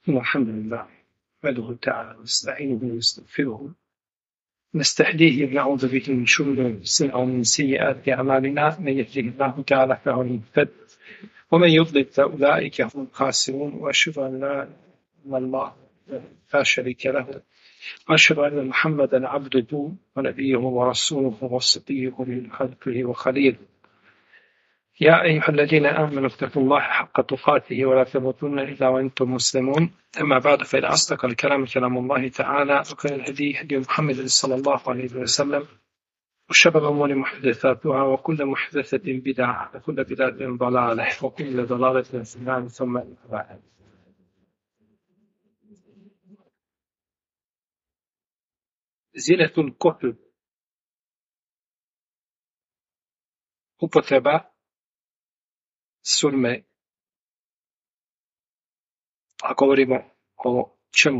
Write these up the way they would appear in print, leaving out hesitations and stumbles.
الحمد لله نحمده تعالى ونستعينه ونستغفره نستهديه ونعوذ به من شرور انفسنا ومن سيئات اعمالنا من يهده الله تعالى فهو المهتد ومن يضلل فاولئك هم الخاسرون واشهد ان لا اله الا الله لا شريك له واشهد ان محمدا عبده ونبيه ورسوله وصفيه من خلقه وخليله يا أيها الذين آمنوا اتقوا الله حق تقاته ولا تموتن إلا وأنتم مسلمون أما بعد فإن أصدق الكلام كلام الله تعالى وخير الهدي هدي محمد صلى الله عليه وسلم وشر الأمور محدثاتها وكل محدثة بدعة وكل بدعة ضلالة وكل ضلالة في النار ثم بعد. زينة الكحل upotreba surme, a govorimo o čemu?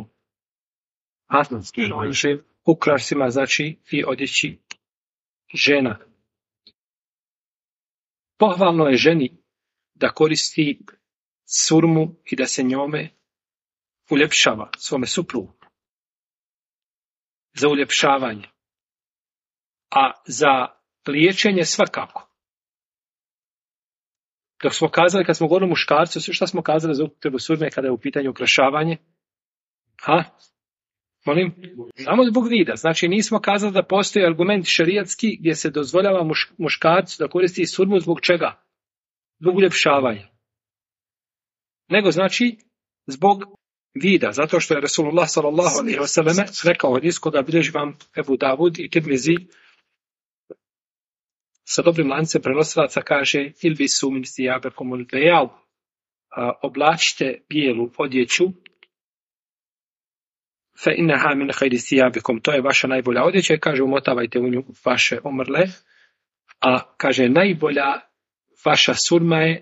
Ukrasima, znači i odjeći žena. Pohvalno je ženi da koristi surmu i da se njome uljepšava svome suprugu. Za uljepšavanje. A za liječenje svakako. Dok smo kazali, kad smo govorili o muškarcu, šta smo kazali za upotrebu surme kada je u pitanju ukrašavanje? Molim? Samo zbog vida. Znači nismo kazali da postoji argument šerijatski gdje se dozvoljava muškarcu da koristi surmu zbog čega? Zbog uljepšavanja. Nego znači zbog vida. Zato što je Rasulullah sallallahu alejhi ve selleme rekao hadis koga bilježi vam Ebu Davud i Tirmizi sa dobrim lancem prenosilaca, kaže ilbisu min thiyabikum al-bayad, oblačite bijelu odjeću, fa innaha min khayri thiyabikum, to je vaša najbolja odjeća, i kaže umotavajte u nju vaše umrle, a kaže najbolja vaša surma je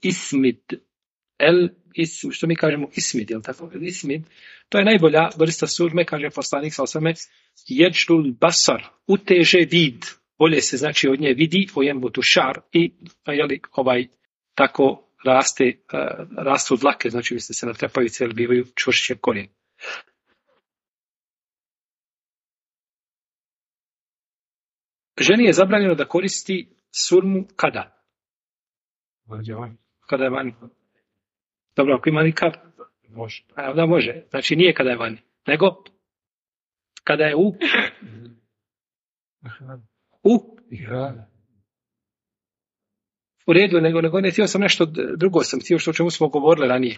što mi kažemo ismid, jel tako? Ismid, to je najbolja vrsta surme, kaže poslanik sallallahu alejhi ve sellem, yajlul basar, uteže vid. Bolje se znači od nje vidi ojembutu šar i tako rastu dlake, znači misli se na trepavice ili bivaju čvršće korijen. Ženi je zabranjeno da koristi surmu kada? Kada je vani. Dobro, ako ima nikad? Može. Da može. Znači nije kada je vani, nego kada je u redu, nego ne htio sam nešto drugo, sam htio o čemu smo govorili ranije.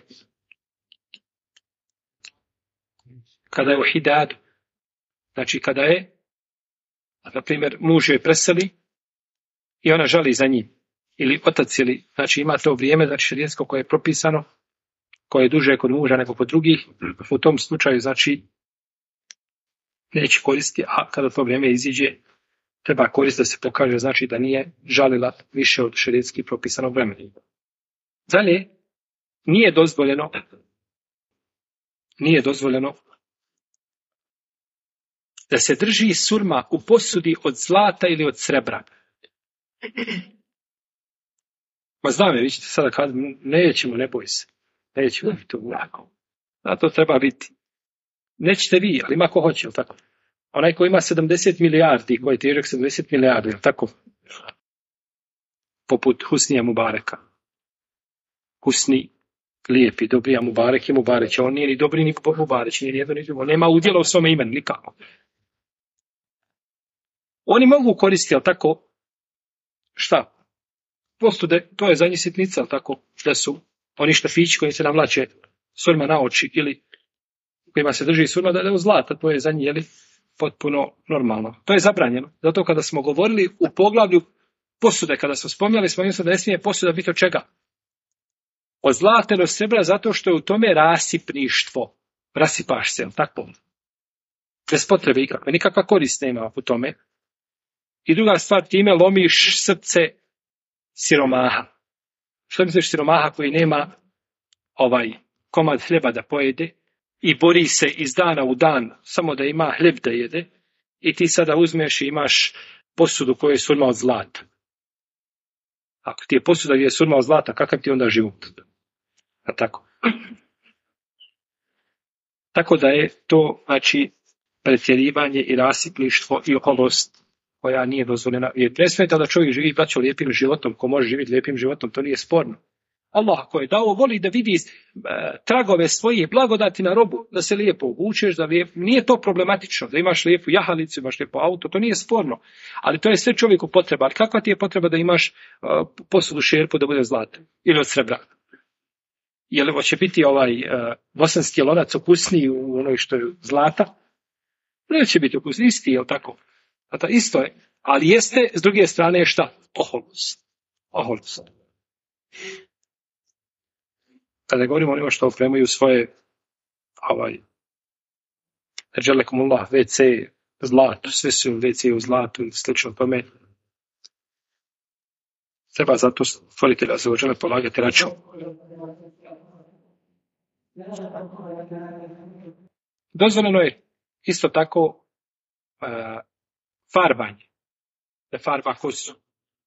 Kada je u hidadu, znači kada je, na primjer, muž joj preseli i ona žali za njim, ili otac, ili, znači ima to vrijeme, znači šerijatsko koje je propisano, koje je duže kod muža nego kod drugih, u tom slučaju, znači, neće koristiti, a kada to vrijeme iziđe, treba koristiti da se pokaže, znači da nije žalila više od šerijatski propisanog vremena. Dalje, nije dozvoljeno da se drži surma u posudi od zlata ili od srebra. Ma znam je, vi ćete sada kada nećemo, ne boj se. Nećemo biti to lako. A to treba biti. Nećete vi, ali ima ko hoće, ili tako? Onaj ko ima 70 milijardi, koji je težak 70 milijardi, ili tako? Poput Husnija Mubareka. Husni, lijepi, dobri, a Mubarek je Mubareć. On nije ni dobri, ni Mubareć, ni jedno, ni drugo. Nema udjela u svome imenu, nikako. Oni mogu koristiti, ali tako, šta? Postude, to je za njih sitnica, ali tako, da su oni štafići koji se navlače surma na oči, ili kojima se drži surma, da je u zlata, to je za njih, jeli, potpuno normalno. To je zabranjeno. Zato kada smo govorili u poglavlju posude, kada smo spominjali, da ne smije posuda biti od čega? Od zlata ili od srebra, zato što je u tome rasipništvo. Rasipaš se, tako? Bez potrebe ikakve. Nikakva korist nema u tome. I druga stvar, time lomiš srce siromaha. Što misliš siromaha koji nema komad hljeba da pojede i bori se iz dana u dan samo da ima hljeb da jede, i ti sada uzmeš i imaš posudu koju je surma od zlata. Ako ti je posuda gdje je surma od zlata, kakav ti onda život? A tako. Tako da je to, znači, pretjerivanje i rasipništvo i oholost koja nije dozvoljena. Jer ne smeta da čovjek živi, braćo, lijepim životom, ko može živjeti lijepim životom, to nije sporno. Allah ko je dao, voli da vidi tragove svoje blagodati na robu, da se lijepo obučeš, da lijepo, nije to problematično, da imaš lijepu jahalicu, imaš lijepo auto, to nije sporno, ali to je sve čovjeku potreba. Ali kakva ti je potreba da imaš posudu šerpu da bude zlata ili od srebra? Je li hoće biti bosanski lonac okusniji u onoj što je zlata? Neće biti okusniji, isti, je li tako? Zato isto je, ali jeste s druge strane šta? Oholost. Kada govorimo o onima što opremaju svoje Erđelekumullah, WC, zlato, sve su WC u zlatu i slično tome. Treba zato stvoritelja za ođele polagati račun. Dozvoljeno je isto tako farbanje. Da farba kosu.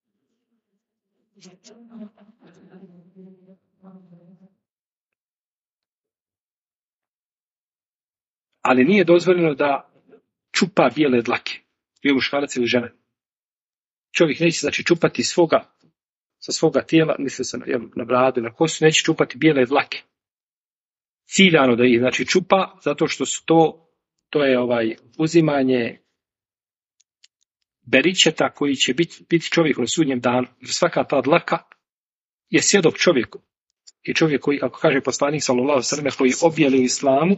Ali nije dozvoljeno da čupa bijele dlake. Bio muškarac ili žena. Čovjek neće znači čupati sa svoga tijela, misli se na bradu, na kosu, neće čupati bijele dlake. Ciljano da ih znači čupa, zato što su to je uzimanje beričeta koji će biti čovjek na sudnjem danu. Jer svaka ta dlaka je svjedok čovjeku. I čovjek koji, ako kaže poslanik sallallahu alejhi ve sellem, koji objeli u islamu,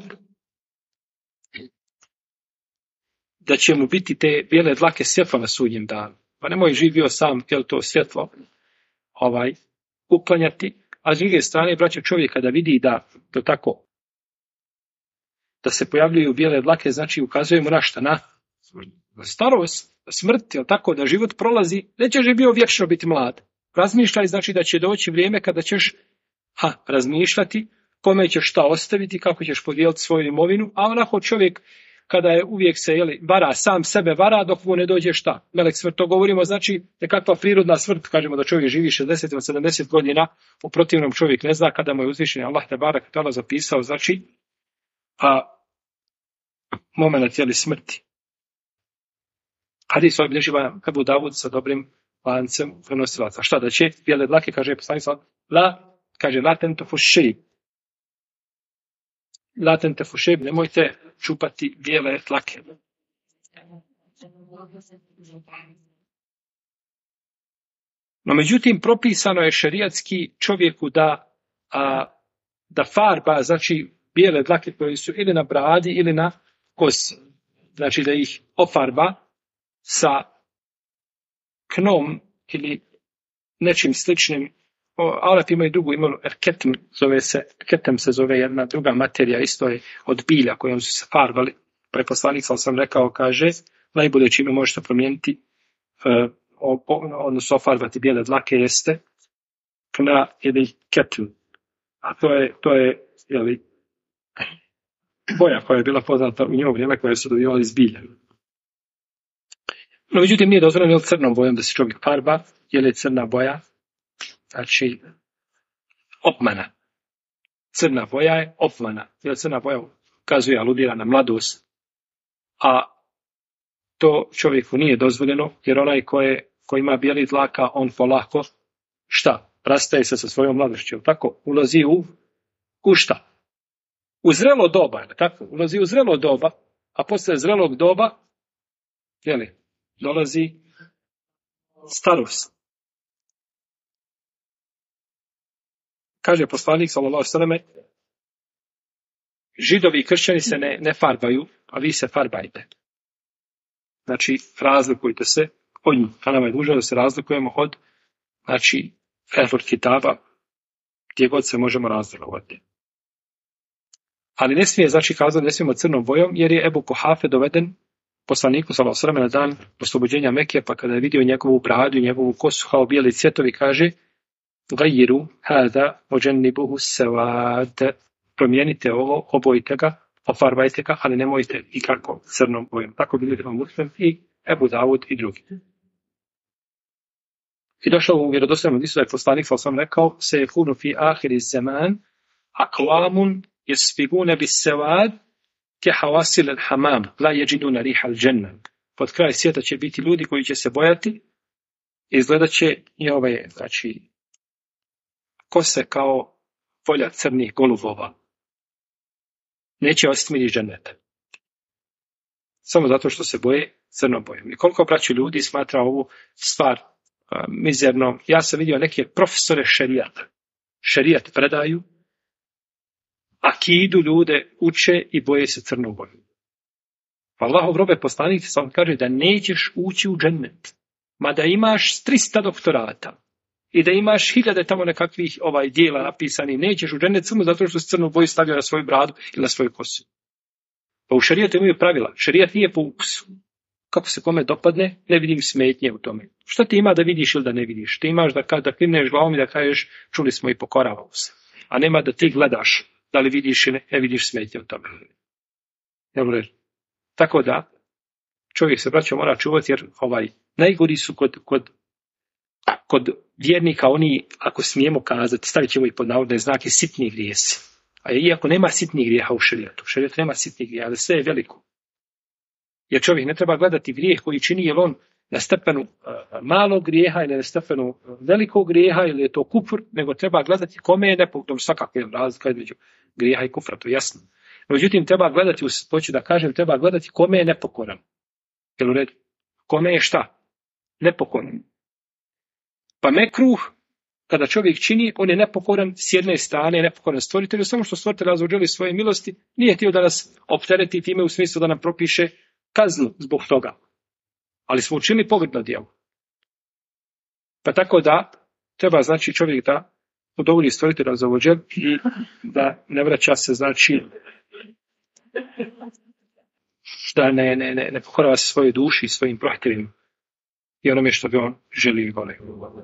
da će mu biti te bijele dlake svjetlo na sudnjem danu. Pa nemoj živio sam, jel to svjetlo uklanjati, a s druge strane, braćo, čovjeka da vidi da se pojavljuju bijele dlake, znači ukazujemo na šta? Na starost, smrt, jel tako, da život prolazi, nećeš je bio vječno biti mlad. Razmišljaj, znači da će doći vrijeme kada ćeš razmišljati kome ćeš šta ostaviti, kako ćeš podijeliti svoju imovinu, a onako čovjek kada je uvijek se vara, sam sebe vara dok mu ne dođe šta. Melek smrt, to govorimo, znači nekakva prirodna smrt, kažemo da čovjek živi 60 ili 70 godina, u protivnom čovjek ne zna kada mu je uzvišen Allah te barek tala zapisao, znači moment smrti. Hadis obilježi Ebu Davud sa dobrim lancem prenosilaca. Šta da će? Bijele dlake, kaže poslanik la tentofu šeib. La tentofu šeib, nemojte čupati bijele dlake. No međutim, propisano je šerijatski čovjeku da farba, znači bijele dlake koje su ili na bradi ili na kosi. Znači da ih ofarba sa knom ili nečim sličnim. Arapi imaju drugu imenu, erketem se zove jedna druga materija, isto je od bilja kojom su se farbali. Preposlanik sam rekao, kaže, najbolje čime možete promijeniti, odnosno ofarbati bijele dlake jeste kna ili ketum. A to je boja koja je bila poznata u njihovo vrijeme koja su dobivali iz bilja. No, međutim, nije dozvoljeno crnom bojom da se čovjek farba, jer je crna boja, znači, obmana. Crna boja je obmana, jer crna boja ukazuje, aludira na mladost, a to čovjeku nije dozvoljeno, jer onaj ko ima bijeli dlaka, on polako, šta? Rastaje se sa svojom mladošću, tako? Ulazi u šta? U zrelo doba, tako? Ulazi u zrelo doba, a posle zrelog doba, dolazi starost. Kaže poslanik sallallahu alejhi ve selleme, Židovi i kršćani se ne farbaju, a vi se farbajte. Znači, razlikujte se od njih. A nama je dužno da se razlikujemo od, znači, Ehlul Kitaba, gdje god se možemo razlikovati. Ali ne smije, znači, kazati ne smijemo crnom bojom, jer je Ebu Kuhafe doveden poslaniku sallallahu alejhi ve selleme na dan oslobođenja Mekije, pa kada je vidio njegovu bradu i njegovu kosu kao bijeli cvjetovi, kaže gajiru hada ođennibuhu sevad, promijenite ovo, obojite ga, ofarbajte ga, ali nemojte ikako crnom bojom. Tako bili Muslim i Ebu Davud i drugi. I došao u vjerodostojnom hadisu da je poslanik sallallahu alejhi ve sellem rekao, se yakunu fi ahiri zaman aqwamun yasfiguna bis sevad kehawasil al-hamam, la yajiduna riha al-janna. Pod kraj svijeta će biti ljudi koji će se bojati, izgledat će i znači, kose kao polja crnih golubova. Neće osjetiti miris dženneta. Samo zato što se boje crnom bojom. I koliko braći ljudi smatra ovu stvar mizernom. Ja sam vidio neke profesore šerijata. Šerijat predaju, akidu ljude uče i boje se crnom bojom. Allahov robe poslanik sam kaže da nećeš ući u džennet. Mada imaš 300 doktorata i da imaš 1000 tamo nekakvih dijela napisani, nećeš u džennet samo zato što se crnu boju stavio na svoju bradu ili na svoju kosu. Pa u šerijatu imaju pravila. Šerijat nije po ukusu. Kako se kome dopadne, ne vidim smetnje u tome. Šta ti ima da vidiš ili da ne vidiš? Ti imaš da klimneš glavom i da kažeš čuli smo i pokoravamo se. A nema da ti gledaš da li vidiš ili ne vidiš smetnje u tome. Tako da čovjek se braćo mora čuvati jer najgori su kod vjernika oni, ako smijemo kazati, stavit ćemo i pod navodne znake, sitni grijesi. A iako nema sitnih grijeha u šerijatu. U šerijatu nema sitnih grijeha, ali sve je veliko. Jer čovjek ne treba gledati grijeh koji čini, je on na stepenu malog grijeha ili na stepenu velikog grijeha ili je to kufr, nego treba gledati kome je nepokoran. Svakako je razlika između grijeha i kufra, to je jasno. Međutim, treba gledati, hoću da kažem, treba gledati kome je nepokoran. Jel u redu? Kome je šta? Nepokoran. Pa mekruh, kada čovjek čini, on je nepokoran s jedne strane, nepokoran stvoritelju, samo što stvoritelj razvođeli svoje milosti, nije htio da nas optereti time u smislu da nam propiše kaznu zbog toga. Ali smo učinili pogrdno djelo. Pa tako da treba znači čovjek da udovolji stvoritelj razvođel i da ne vraća se znači da ne pokorava se svojoj duši i svojim prohtjevima i onome što bi on želio i volio.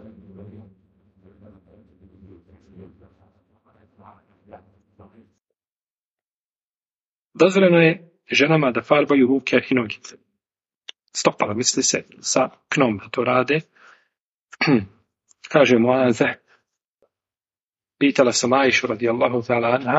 Dozvoljeno je ženama da farbaju ruke i noge. Stopala, misli se, sa knom to rade. Kaže Muaze, pitala sam Ajšu radijallahu ta'ala anha,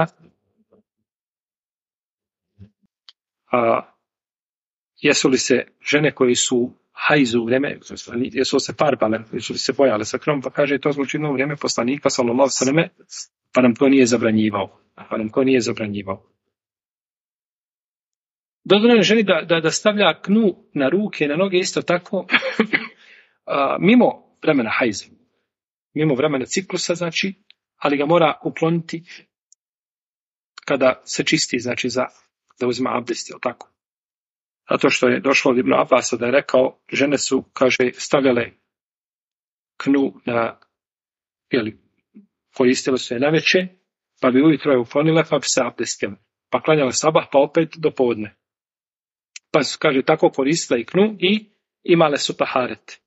jesu li se žene koji su hajzu u vrijeme, jesu se farbale, jesu li se bojale sa knom, pa kaže to zločinno u vrijeme poslanika, sallallahu sallam, pa nam to nije zabranjivao. Dozvoljeno je ženi da stavlja knu na ruke i na noge isto tako mimo vremena hajza, mimo vremena ciklusa, znači, ali ga mora ukloniti kada se čisti, znači da uzima abdest, jel tako? Zato što je došlo od Ibn Abbasa da je rekao, žene su, kaže, stavljale knu na, koristile su je naveče, pa bi ujutro je uklonile, pa bi se abdestile. Pa klanjale sabah, pa opet do podne. Pa su, kaže, tako koristile i knu i imale su taharet.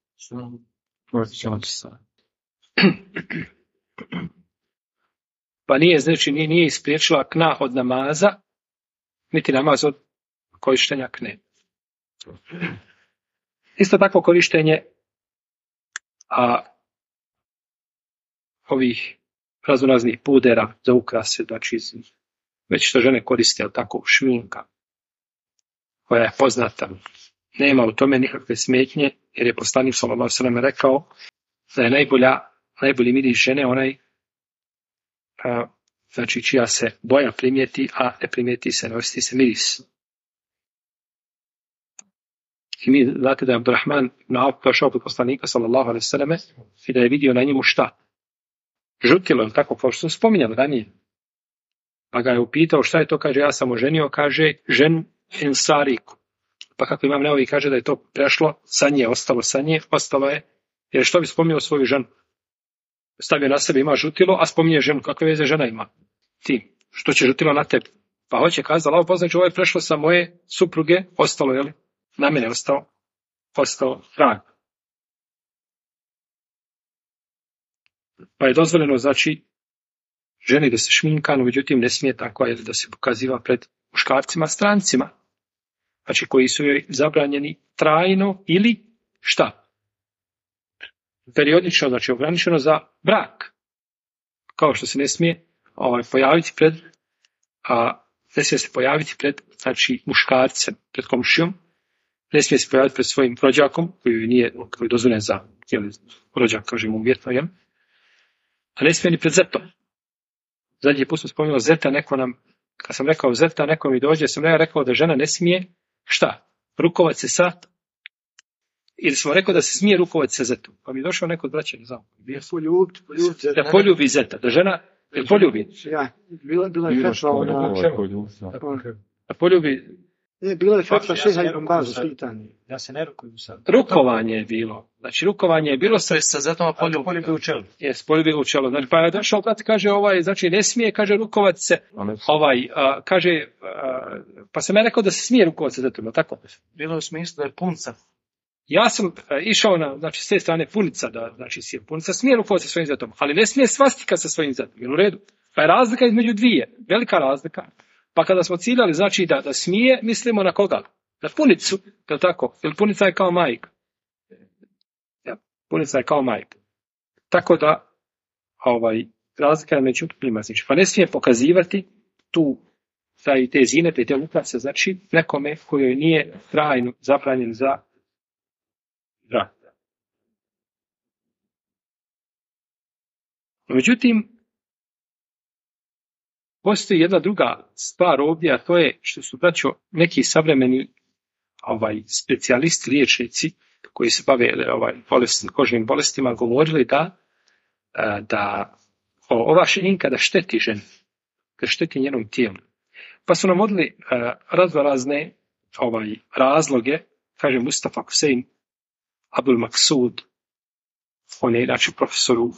Pa nije ispriječila kna od namaza, niti namaz od korištenja kne. Isto tako korištenje ovih raznoraznih pudera za ukrase, znači već što žene koriste, ali tako šminka, koja je poznata. Nema u tome nikakve smetnje, jer je poslanik sallallahu alejhi ve sellem rekao da je najbolji miris žene onaj znači čija se boja primijeti, a ne primijeti se, ne osjeti se miris. I mi znate da je Abdurrahman došao kod poslanika sallallahu alejhi ve selleme i da je vidio na njemu šta? Žutilo, je tako, kao što sam spominjali ranije. Pa ga je upitao šta je to, kaže, ja sam oženio, kaže, ženu Ensariku. Pa kako Imam Nevevi kaže da je to prešlo sa nje, ostalo je, jer što bi spominjao svoju ženu? Stavio na sebe, ima žutilo, a spominje ženu, kakve veze žena ima? Ti, što će žutilo na tebi? Pa hoće kazati, Allah poznaći, ovo je prešlo sa moje supruge, ostalo, jel? Na mene ostao trag. Pa je dozvoljeno, znači, ženi da se šminka, no međutim ne smije tako da se pokaziva pred muškarcima, strancima, znači koji su joj zabranjeni trajno ili šta? Periodično, znači ograničeno za brak. Kao što se ne smije pojaviti pred ne smije se pojaviti pred, znači, muškarcem, pred komšijom, ne smije se pojaviti pred svojim rođakom, koji je dozvoljen za rođak, kažemo uvjetno, jel? A ne smije ni pred zetom. Zadnji put smo spomenuli zeta, kad sam rekao zeta, neko mi dođe, sam rekao da žena ne smije, šta? Rukovati se sa, ili smo rekao da se smije rukovati sa zetom. Pa mi je došao neko od braća, ne znam. Da poljubi zeta, da žena poljubi. Bila je fetva Da poljubi. Bila je fetva šeha Ibn Baza pitanje. Ja se ne rukujem sad. Rukovanje je bilo. Znači, rukovanje je bilo sa zetom, poljubi u čelu. Jes, poljubi u čelu. Znači, pa je došao brat, kaže, znači, ne smije, kaže, rukovati se, kaže, pa sam ja rekao da se smije rukovati se zetom, tako? Bilo je u smislu da je punca. Ja sam išao znači, s te strane punica, znači, punica smije rukovati sa svojim zetom, ali ne smije svastika sa svojim zetom, jel u redu? Pa je razlika između dvije, velika razlika. Pa kada smo ciljali, znači, da smije, mislimo na koga? Na punicu, je li tako? Jer punica je kao majka. Ja, punica je kao majka. Tako da, razlika je među njima, znači, pa ne smije pokazivati te zinete, te ukrase, znači, nekome kojoj nije trajno zabranjen za rad. Međutim, postoji jedna druga stvar ovdje, a to je što su, braćo, neki savremeni specijalisti, liječnici koji se bave kožnim bolestima govorili da ova šinka da šteti ženi, da šteti njenom tijelu. Pa su nam odli razne razloge, kaže Mustafa Husein Abdul Maksud, on je inače profesoru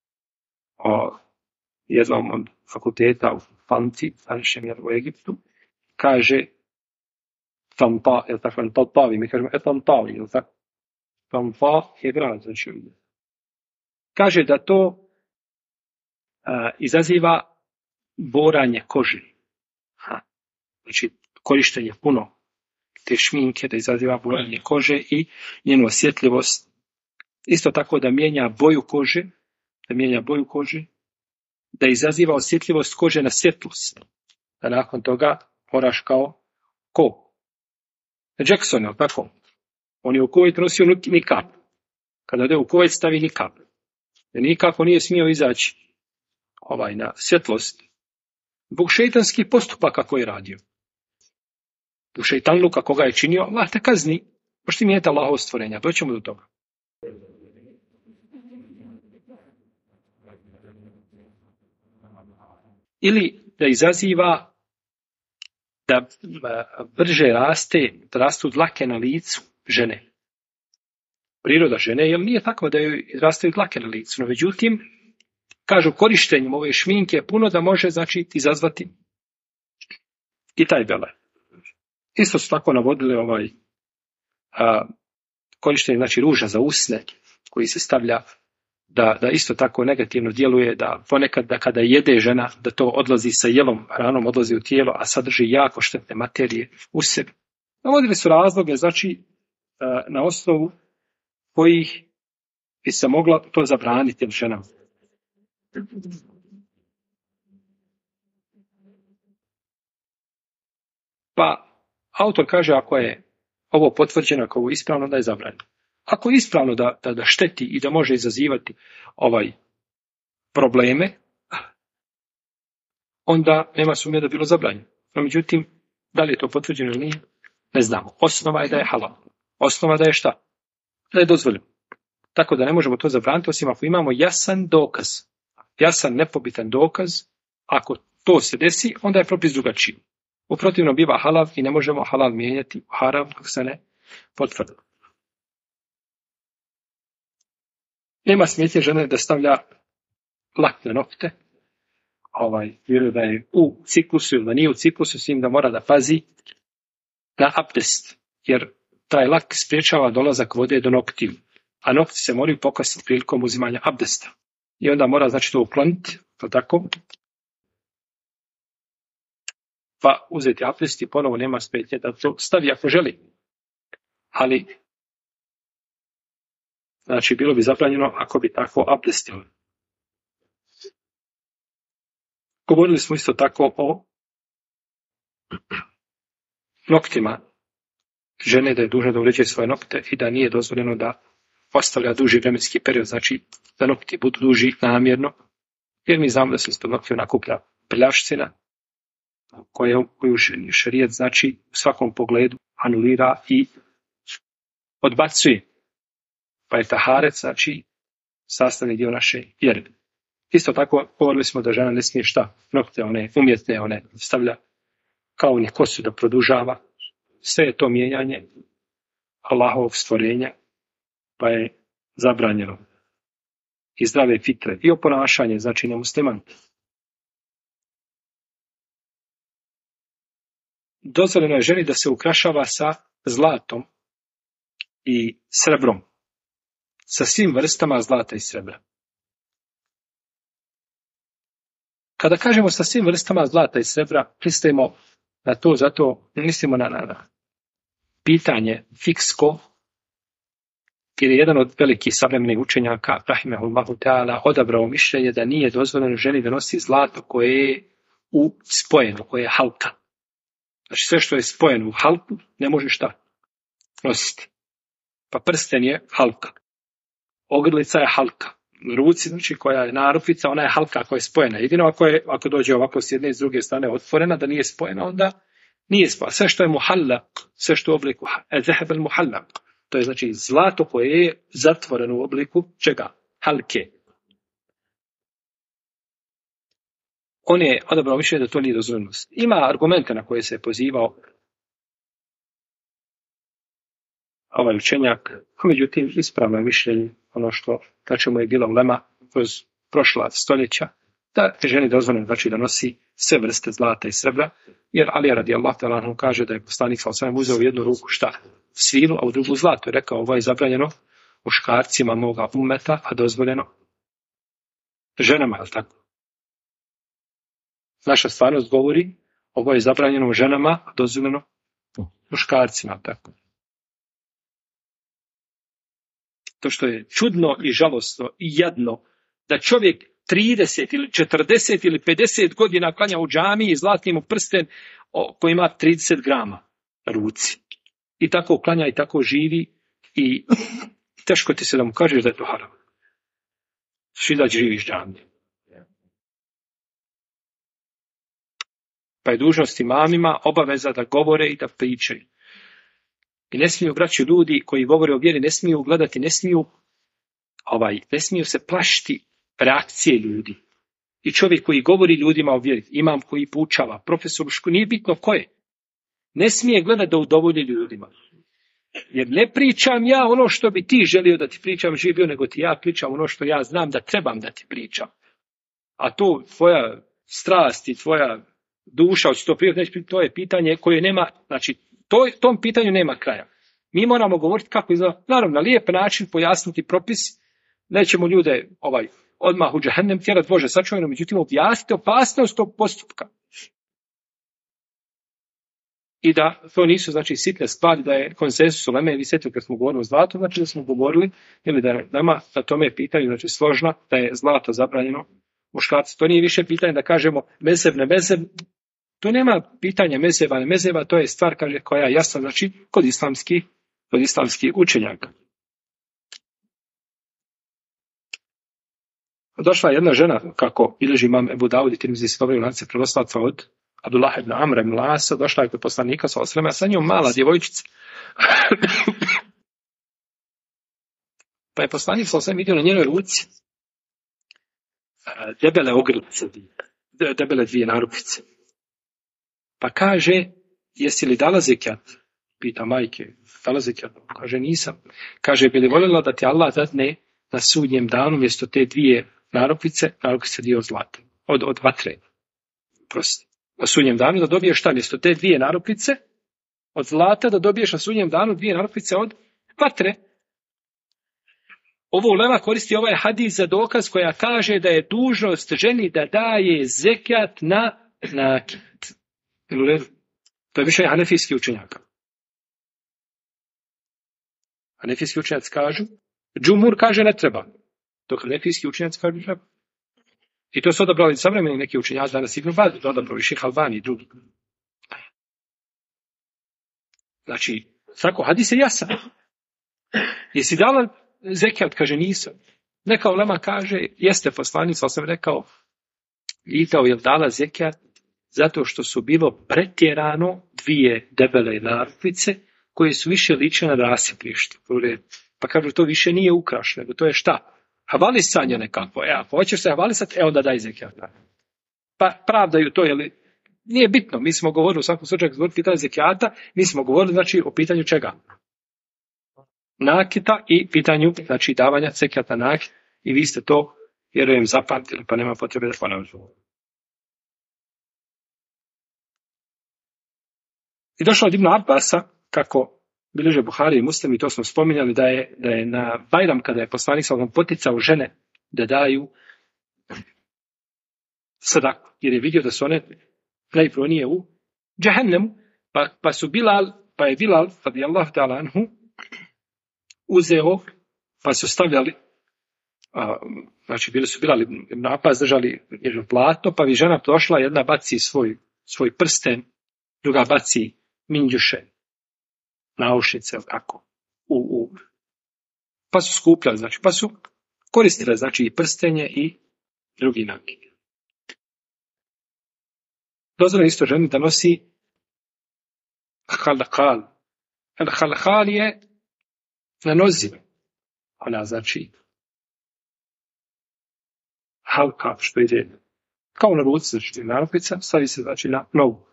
jednom od fakulteta u Fanti, današnjem u Egiptu, kaže Tampa, je li tako, Talpavi, mi kažemo Tamtavi, je li tako? Tampa je grad, znači, kaže da to izaziva boranje kože. Znači, korištenje puno te šminke da izaziva boranje kože i njenu osjetljivost. Isto tako da mijenja boju kože, da izaziva osjetljivost kože na svjetlost. Da nakon toga moraš kao ko? Jackson, je li tako? On je u Kuvajt nosio nikab. Kada ode u Kuvajt stavi nikab. Jer nikako nije smio izaći na svjetlost. Zbog šeitanskih postupaka koje je radio. Zbog šeitanluka koga je činio, Allah te kazni. Možeš ti mijenjati Allahovo stvorenja. Doćemo do toga. Ili da izaziva da brže rastu dlake na licu žene. Priroda žene, jer nije tako da joj rastaju dlake na licu. No, međutim, kažu korištenjem ove šminke puno da može, znači, izazvati i taj bele. Isto su tako navodili korištenje, znači, ruža za usne koji se stavlja da isto tako negativno djeluje, da ponekad da kada jede žena, da to odlazi sa jelom, hranom odlazi u tijelo, a sadrži jako štetne materije u sebi. Navodili su razloge, znači, na osnovu kojih bi se moglo to zabraniti ženama. Pa autor kaže, ako je ovo potvrđeno, ako je ovo ispravno, da je zabranjeno. Ako je ispravno da šteti i da može izazivati probleme, onda nema sumnje da je bilo zabranjeno. No, međutim, da li je to potvrđeno ili nije, ne znamo. Osnova je da je halal. Osnova da je šta? Da je dozvoljeno. Tako da ne možemo to zabraniti, osim ako imamo jasan dokaz. Jasan, nepobitan dokaz. Ako to se desi, onda je propis drugačiji. U protivnom biva halal i ne možemo halal mijenjati u haram dok se ne potvrdi. Nema smetje žene da stavlja lak na nokte, vjeruje da je u ciklusu ili da nije u ciklusu, s njim da mora da pazi na abdest, jer taj lak spriječava dolazak vode do noktiju, a nokti se moraju pokvasiti prilikom uzimanja abdesta. I onda mora, znači, to ukloniti, to tako, pa uzeti abdest i ponovo nema smetnje da to stavi ako želi. Ali, znači, bilo bi zabranjeno ako bi tako abdestilo. Govorili smo isto tako o noktima žene, da je dužna da uređuje svoje nokte i da nije dozvoljeno da ostavlja duži vremenski period, znači da nokti budu duži namjerno, jer mi znamo da se ispod nokti nakuplja prljavština koju šerijat znači u svakom pogledu anulira i odbacuje. Pa je taharet znači sastavni dio naše vjere. Isto tako govorili smo da žena ne smije šta, nokte one umjetne, one stavlja kao ni kosu da produžava. Sve je to mijenjanje Allahovog stvorenja, pa je zabranjeno. I zdrave fitre, i oponašanje, znači nemusliman. Dozvoljeno je ženi da se ukrašava sa zlatom i srebrom. Sa svim vrstama zlata i srebra. Kada kažemo sa svim vrstama zlata i srebra, mislimo na to, zato mislimo na pitanje fiksko, jer je jedan od velikih savremenih učenjaka, rahimehullahu ta'ala, odabrao mišljenje da nije dozvoljeno ženi da nosi zlato koje je spojeno, koje je halka. Znači sve što je spojeno u halku ne može šta nositi. Pa prsten je halka. Ogrlica je halka. Ruci, znači koja je narukvica, ona je halka koja je spojena. Jedino ako dođe ovako s jedne i s druge strane otvorena, da nije spojena, onda nije spojena. Sve što je muhallak, sve što je u obliku zehebel muhallak, to je znači zlato koje je zatvoreno u obliku čega? Halke. On je odabrao mišljenje da to nije dozvoljeno. Ima argumente na koje se je pozivao ovaj učenjak, međutim ispravno je mišljenje, ono što znači mu je bila ulema kroz prošla stoljeća, da je ženi dozvoljeno znači da nosi sve vrste zlata i srebra, jer Ali radijallahu ta'ala anhu kaže da je poslanik sallallahu alejhi ve sellem uzeo u jednu ruku šta? Svilu, a u drugu zlato. Je rekao, ovo je zabranjeno muškarcima moga ummeta, a dozvoljeno ženama, je li tako? Naša stvarnost govori, ovo je zabranjeno ženama, a dozvoljeno muškarcima, tako. To što je čudno i žalosno i jadno, da čovjek 30 ili 40 ili 50 godina klanja u džamiji i zlatni mu prsten koji ima 30 grama na ruci. I tako klanja i tako živi i teško ti se da mu kažeš da je to haram. Svi da živiš džamije. Pa je dužnost imamima obaveza da govore i da pričaju. I ne smiju, braću, ljudi koji govore o vjeri, ne smiju gledati, ne smiju se plašiti reakcije ljudi. I čovjek koji govori ljudima o vjeri, imam koji poučava, profesor u školi, nije bitno ko je. Ne smije gledati da udovolji ljudima. Jer ne pričam ja ono što bi ti želio da ti pričam živio, nego ti ja pričam ono što ja znam da trebam da ti pričam. A to tvoja strast i tvoja duša, hoće to prijeti, to je pitanje koje nema, znači, tom pitanju nema kraja. Mi moramo govoriti kako izgleda, naravno, na lijep način pojasniti propis, nećemo ljude odmah u džehennem tjerat, Bože sačuvajno, međutim objasniti opasnost tog postupka. I da to nisu, znači, sitne stvari, da je konsensus uleme, ili sjetili kad smo govorili o zlatu, znači da smo govorili, ili da je nama na tome pitanje, znači složna, da je zlato zabranjeno muškarci. To nije više pitanje da kažemo mezheb, ne mezheb. To nema pitanja mezheba, ne mezheba, to je stvar, kaže, koja je jasna, znači, kod islamskih učenjaka. Došla jedna žena, kako bilježi imam Ebu Davud i Tirmizi se dobri u lance prenoslaca od Abdullah ibn Amra ibn Lasa, došla je kod poslanika sallallahu alejhi ve sellem, sa njom mala djevojčica. Pa je poslanik sallallahu alejhi ve sellem vidio na njenoj ruci debele ogrlice, debele dvije narukvice. Pa kaže, jesi li dala zekijat? Pita majke, dala zekijat? Kaže, nisam. Kaže, bi li voljela da ti Allah dadne na sudnjem danu mjesto te dvije narukvice dio zlata, od vatre. Prosti. Na sudnjem danu da dobiješ šta mjesto te dvije narukvice od zlata, da dobiješ na sudnjem danu dvije narukvice od vatre. Ovo ulema koristi ovaj hadis za dokaz koja kaže da je dužnost ženi da daje zekijat na nakit. To je više hanefijski učenjaka. Hanefijski učenjaci kažu, džumhur kaže ne treba. Dok hanefijski učenjaci kažu treba. I to su odabrali savremeni neki učenjaci, danas Ibn Baz, odabrali Šejh Albani i drugi. Znači, tako, hadis je jasan. Jesi dala zekijat? Kaže, nisam. Neka ulema kaže, jeste poslanik, ali sam rekao, pitao je li dala zekijat, zato što su bilo pretjerano 2 debele narukvice, koje su više liče na rasipništvo. Pa kažu, to više nije ukraš, nego to je šta? Havalisanje nekako. Ako hoćeš se havalisati, onda daj zekijat. Pa pravdaju to, jer nije bitno. Mi smo govorili, u svakom slučaju, pitanje zekijata, mi smo govorili, znači, o pitanju čega? Nakita i pitanju, znači, davanja zekijata nakit. I vi ste to, vjerujem, zapamtili, pa nema potrebe da ponavljamo. I došlo od Ibn Abbasa, kako bilježe Buhari i Muslim, i to smo spominjali, da je na Bajram, kada je poslanik sallallahu poticao žene da daju sadaku, jer je vidio da su one najprije u džehennemu, pa je Bilal, radijallahu ta'ala anhu, uzeo, pa su stavljali, znači bili su Bilal ibn Abbas, držali platno, pa bi žena došla, jedna baci svoj prsten, druga baci minđuše, naušnice, kako, pa su skupljali, znači, pa su koristile, znači, i prstenje i drugi nakit. Dozvoljeno isto ženi da nosi halakal. Halakal je na nozi. Ona znači halka, što ide kao na ruci, znači narukvica, stavi se znači na nogu.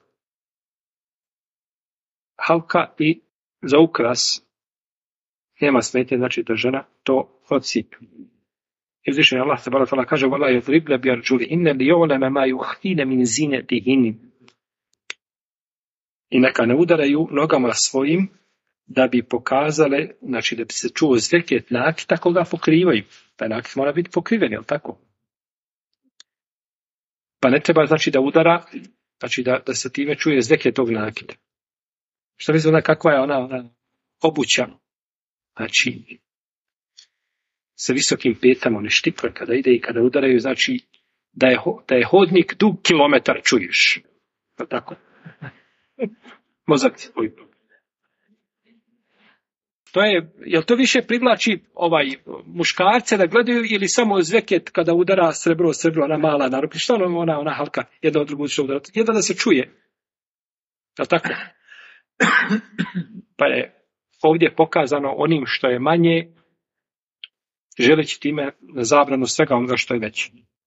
Halka i za ukras nema smetnje, znači da žena to odsipi. I uzvišen je Allah tabaraka ta'ala kaže وَلَا يَضْرِبْلَ بِيَرْجُلِ إِنَّ لِيَوْلَمَ مَا يُحْتِينَ مِنْ زِينَتِهِنِ. I neka ne udaraju nogama svojim da bi pokazale, znači da bi se čuo zveket nakita koga pokrivaju. Taj nakit mora biti pokriven, jel tako? Pa ne treba znači da udara, znači da se time čuje zveket tog nakita. Što mislite kakva je ona obuća? Znači, sa visokim petama, one štikve kada ide i kada udaraju, znači da je hodnik dug kilometar, čuješ. Pa tako? Mozak ti tvoj. Jel to više privlači muškarce da gledaju ili samo zveket kada udara srebro, ona mala narupi? Što ona halka, jedna od drugu što udara? Jedna da se čuje. Jel tako? Pa je ovdje pokazano onim što je manje, želeći time na zabranu svega onoga što je veće.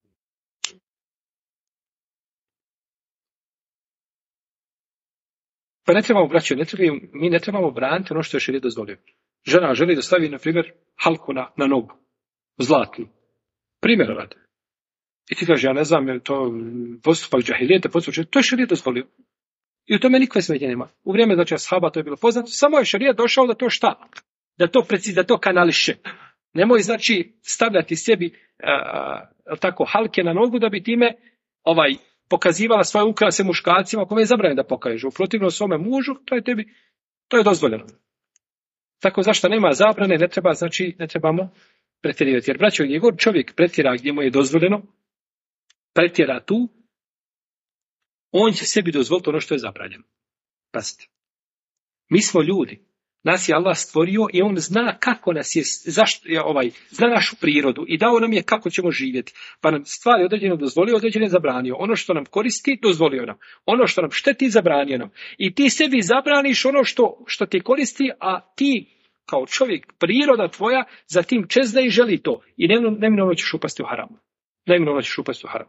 Pa ne trebamo, braćo, mi ne trebamo braniti ono što je šerijat dozvolio. Žena želi da stavi, na primjer, halku na nogu, zlatnu. Primjer radi. I ti kaže, ja ne znam, je to postupak džahilijeta, to je šerijat dozvolio. I u tome nikakve smetnje nema. U vrijeme znači ashaba to je bilo poznato, samo je šerijat došao da to šta? Da to kanališe. Nemoj znači stavljati sebi tako halke na nogu da bi time pokazivala svoje ukrase muškarcima kome je zabranjeno da pokažu. Protivno svome mužu, to je dozvoljeno. Tako zašto nema zabrane, ne trebamo pretjerivati. Jer braćo, gdje god čovjek pretjera gdje mu je dozvoljeno, pretjera tu, on će sebi dozvoliti ono što je zabranjeno. Pazite. Mi smo ljudi. Nas je Allah stvorio i on zna kako nas je, zna našu prirodu i dao nam je kako ćemo živjeti. Pa nam stvari određeno dozvolio, određeno zabranio. Ono što nam koristi, dozvolio nam. Ono što nam šteti, zabranio nam. I ti sebi zabraniš ono što ti koristi, a ti kao čovjek, priroda tvoja, za tim čezne i želi to. I neminovno ćeš upasti u haram. Neminovno ćeš upasti u haram.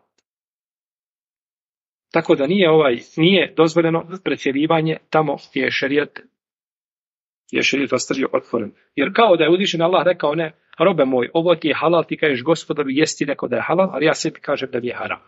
Tako da nije dozvoljeno pretjerivanje tamo gdje je šerijat ostavio otvoren. Jer kao da je uzvišen Allah rekao, ne, robe moj, ovo ti je halal, ti kažeš gospodaru, jesi ti rekao da je halal, ali ja sebi kažem da mi je haram.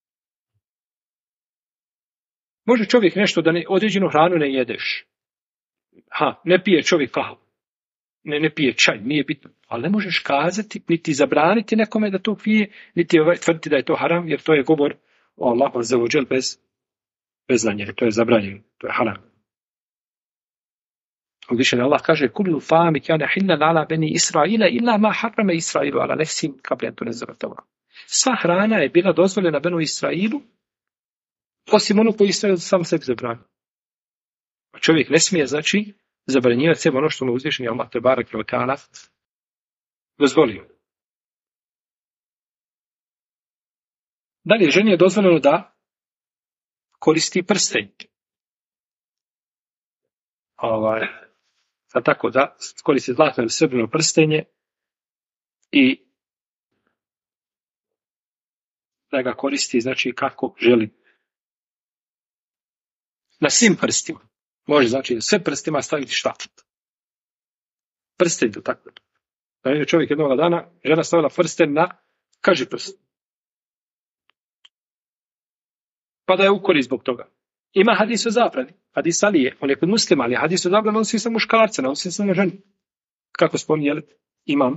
Može čovjek nešto da određenu hranu ne jedeš. Ne pije čovjek kahu. Ne pije čaj, nije bitno. Ali ne možeš kazati, niti zabraniti nekome da to pije, niti tvrditi da je to haram, jer to je govor o Allahu azza wa džel bez znanja. To je zabranjeno, to je haram. Uzvišen Allah kaže kullu fami kana hillan ala bani Israila illa ma harrama Israilu ala nafsi qabla an tunzila Tawrat. Sva hrana je bila dozvoljena benu Israilu osim ono koji Israil sam sebi zabranio. Čovjek ne smije znači zabranjivati sebe ono što mu uzvišeni Allah te barek ve taala dozvolio. Dalje, ženi je dozvoljeno da koristi prstenj. Tako da koristi zlatno ili srebrno prstenje i da ga koristi, znači, kako želi. Na svim prstima. Može, znači, sve prstima staviti šta? Prstenj, tako. Da je čovjek jednog dana, žena stavila prsten na kaži prst. Pa da je ukori zbog toga. Ima hadis o zabrani. Hadis Alije, on je kod muslima, ali hadis o zabrani on se sa muškarca, on se sa ženi. Kako spominjeli? Imam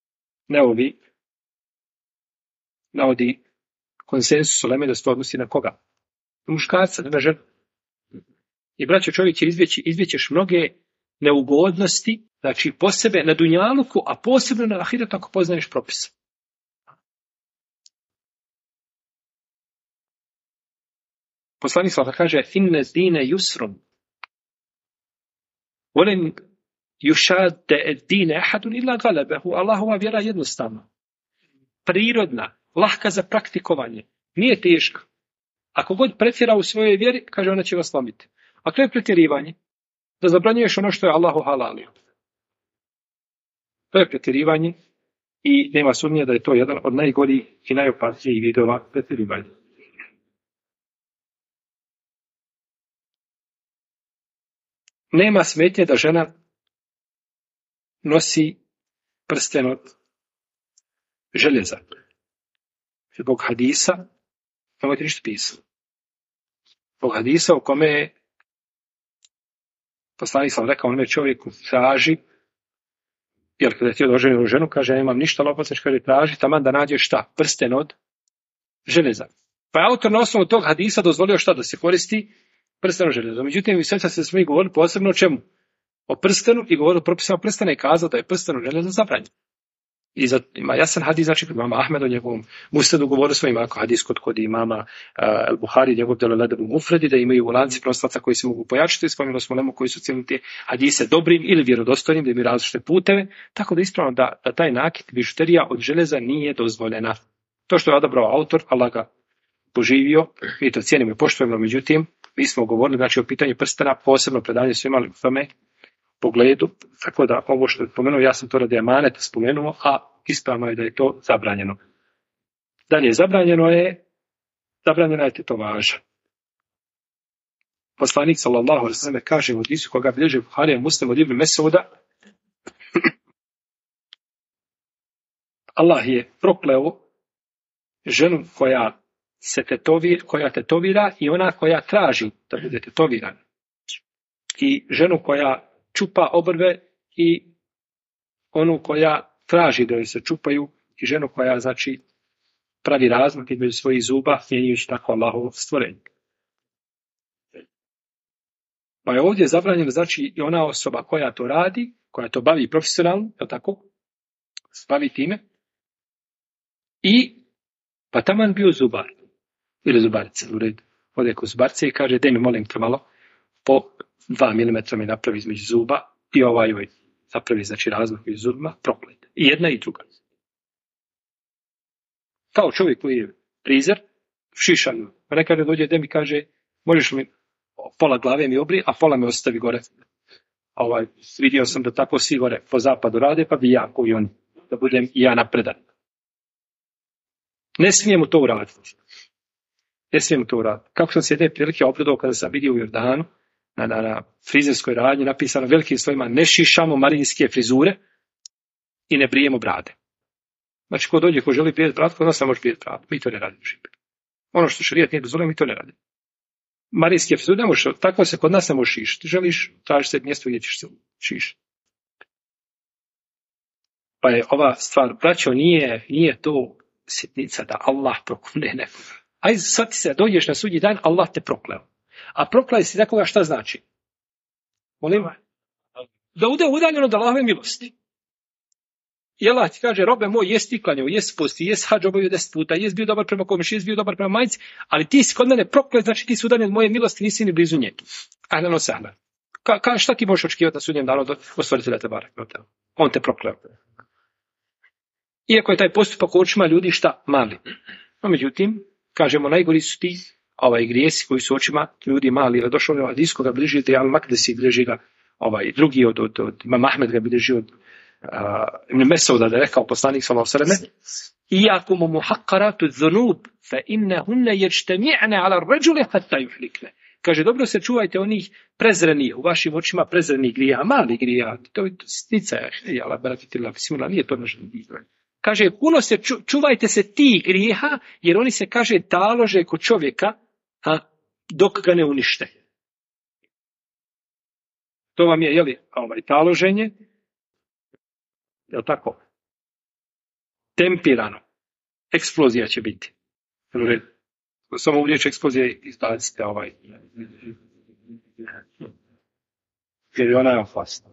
navodi konsensus uleme da se to odnosi na koga? Na muškarca, ne na ženu. I braćo, čovjek će izbjećeš mnoge neugodnosti, znači po sebe na dunjaluku, a posebno na ahiretu ako poznaješ propise. Poslanik sallallahu kaže: "Inne dine yusrun, volen yushadde dine ahadun illa galabehu." Allahova vjera je jednostavna, prirodna, lahka za praktikovanje, nije teška. Ako god pretjera u svojoj vjeri, kaže, ona će vas slomiti. A to je pretjerivanje. Da zabranjuješ ono što je Allahu halalio. To je pretjerivanje i nema sumnje da je to jedan od najgorih i najopasnijih vidova pretjerivanja. Nema smetnje da žena nosi prsten od željeza. Zbog hadisa, nemojte ništa pisati. Zbog hadisa u kome je poslanik sam rekao onome čovjeku traži, jer kada je htio da oženi ženu, kaže, ja nemam ništa, lopatneš, kaže, traži, taman da nađeš šta? Prsten od željeza. Pa je autor na osnovu tog hadisa dozvolio šta? Da se koristi prsten od željeza. Međutim, sve se smo i govorili posebno o čemu? O prstenu i govorili o propisama prstena i kazao da je prsten od željeza zabranjen. I ima jasan hadis, znači kod imama Ahmed o njegovom musnedu govorio svojim ako hadis kod imama Al-Buhari, njegov delo Ledeb Mufredi, da imaju lanci proslaca koji se mogu pojačiti, spomenuo smo lemu koji su cijeli te hadise dobrim ili vjerodostojnim, da imaju različite puteve, tako da ispravno da taj nakit bižuterija od željeza nije dozvoljena. To što je odabrao autor, Allah ga poživio, mi to cijenimo i poštujemo, međutim, mi smo govorili, znači, o pitanju prstena, posebno predanje su imali u tome pogledu, tako da ovo što je spomenuo, ja sam to radi amanet spomenuo, a ispravno je da je to zabranjeno. Dalje, zabranjena je tetovaža. Poslanik sallallahu alejhi ve sellem kaže u hadisu koga bilježi Buharija Muslim od Ibn Mesuda: Allah je prokleo ženu koja tetovira i ona koja traži da bude tetovirana. I ženu koja čupa obrve i onu koja traži da joj se čupaju i ženu koja, znači, pravi razmak između svojih zuba, mijenjajući tako Allahovo stvorenje. Pa je ovdje zabranjeno, znači, i ona osoba koja to radi, koja to bavi profesionalno, je tako? Bavi time. I pa taman bio zubar. Ili zubarica, u redu. Ode kod zubarce i kaže, daj mi molim te malo, po 2 mm mi napravi između zuba i joj napravi, znači, razmak između zubima, proklet. I jedna i druga. Kao čovjek koji je frizer, šišan. Pa nekada dođe da mi kaže, možeš mi pola glave mi obri, a pola mi ostavi gore. Vidio sam da tako svi gore po zapadu rade, pa bi ja koji on, da budem i ja napredan. Ne smijemo to uraditi. Kako sam se jedne prilike obradovao kada sam vidio u Jordanu, na frizerskoj radnji napisano velikim slovima: ne šišamo marinske frizure i ne brijemo brade. Znači, ko dođe, ko želi brijeti bradu, kod nas ne može brijeti bradu. Mi to ne radimo. Ono što šerijat nije dozvolio, mi to ne radimo. Marinske frizure ne može, tako se kod nas ne može šišiti. Želiš, traži se mjesto gdje ćeš se šišiti. Pa je ova stvar, braćo, nije to sitnica da Allah proklene nekoga. Ajde, sad ti se dođeš na sudnji dan, Allah te prokleo. A prokleo si nekoga, šta znači? Molim? Da bude udaljeno od Allahove milosti. I Allah ti kaže, robe moj, jes ti klanjao, jes posti, jes hađ obavio 10 puta, jes bio dobar prema komši, jes bio dobar prema majici, ali ti si kod mene prokleo, znači ti si udaljen od moje milosti, nisi ni blizu nje. Ahlan o sahlan. Šta ti možeš očekivati na sudnjem danu od stvoritelja te barek? On te prokleo. Iako je taj postupak u očima ljudi šta? Mali. No, međutim, kažemo, najgori su ti grijesi koji su u očima ljudi mali. Došao je hadis koga bliži da Al-Makdisi, bliži ga drugi od Imam Ahmed ga bliži od Ibn Mesauda, da je rekao poslanik sallallahu alejhi ve sellem: "Iyakum muhaqqaratu dhunub fa innahunna yajtami'na 'ala ar-rajuli hatta yuhlikna." Kaže, dobro se čuvajte onih prezrenih, u vašim očima prezrenih grija, mali grija, to je stica, jala, baratitila, bismillah, nije to nešto. Kaže, puno se čuvajte se tih grijeha, jer oni se, kaže, talože kod čovjeka, dok ga ne unište. To vam je, taloženje, je li tako? Tempirano. Eksplozija će biti. Samo u riječ eksplozije izbacite jer ona je opasna.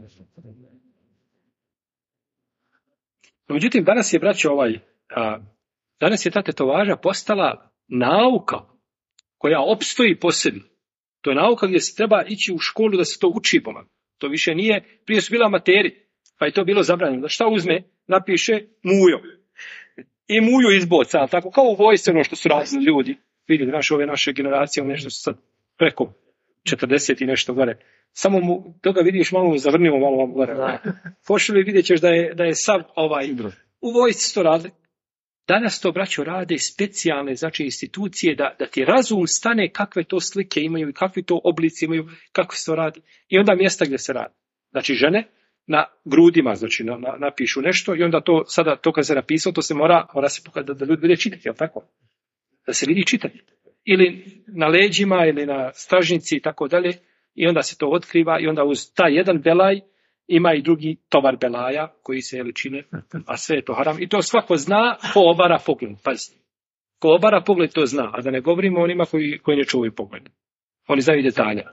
Međutim, danas je, braćo, danas je ta tetovaža postala nauka koja opstoji po sebi. To je nauka gdje se treba ići u školu da se to uči pomalo. To više nije, prije su bila amateri, pa je to bilo zabranjeno. Da šta uzme, napiše Mujo. I Mujo izboca, tako kao u vojsci, ono što su radili ljudi. Vidjeli, ove naše generacije, nešto su sad preko 40 i nešto gore. Samo mu, toga vidiš, malo mu zavrnimo, malo gore. Pošli vidjet ćeš da je sav u vojsci to radi. Danas to, braćo, rade specijalne, znači, institucije da ti razum stane kakve to slike imaju i kakvi to oblici imaju, kako se to radi. I onda mjesta gdje se radi. Znači, žene na grudima, znači, napišu nešto i onda to, sada to kad se napisao, to se mora se pokazati da ljudi vide čitati, jel tako? Da se vidi čitati. Ili na leđima, ili na stražnici i tako dalje. I onda se to otkriva i onda uz taj jedan belaj ima i drugi tovar belaja koji se čine, a sve je to haram. I to svako zna ko obara pogled. Pazite. Ko obara pogled to zna, a da ne govorimo o onima koji ne čuvaju pogled. Oni znaju detalja.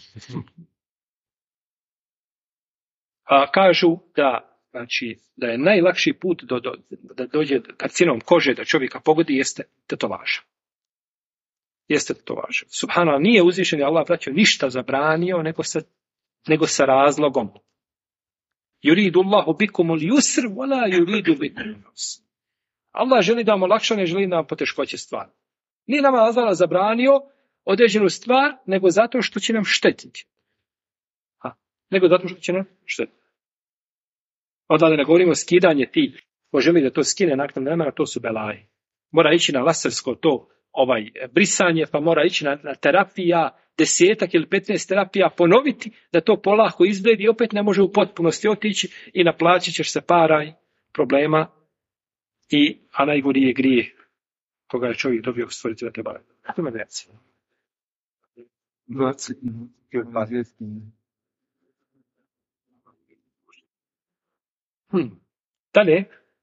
Kažu da je najlakši put da dođe karcinom kože da čovjeka pogodi jeste tetovaža. Jeste tetovaža. Subhanallah, nije uzvišeni Allah, braćo, ništa zabranio nego sa razlogom. Yuridu Allahu bikumul yusr wala yuridu bikumul usr. Allah želi da vam olakša, ne želi da vam poteškoće stvari. Nije nama Allah zabranio određenu stvar, nego zato što će nam štetiti. Nego zato što će nam štetiti. Onda da ne govorimo skidanje tih, ko želi da to skine nakon vremena, to su belaje. Mora ići na lasersko to, brisanje, pa mora ići na terapija, 10 ili 15 terapija, ponoviti da to polako izbledi i opet ne može u potpunosti otići i naplaćat ćeš se para i problema, a najgori je grijeh koga je čovjek dobio stvoriti da te bare. To me reci. 20 minuta. Dalje,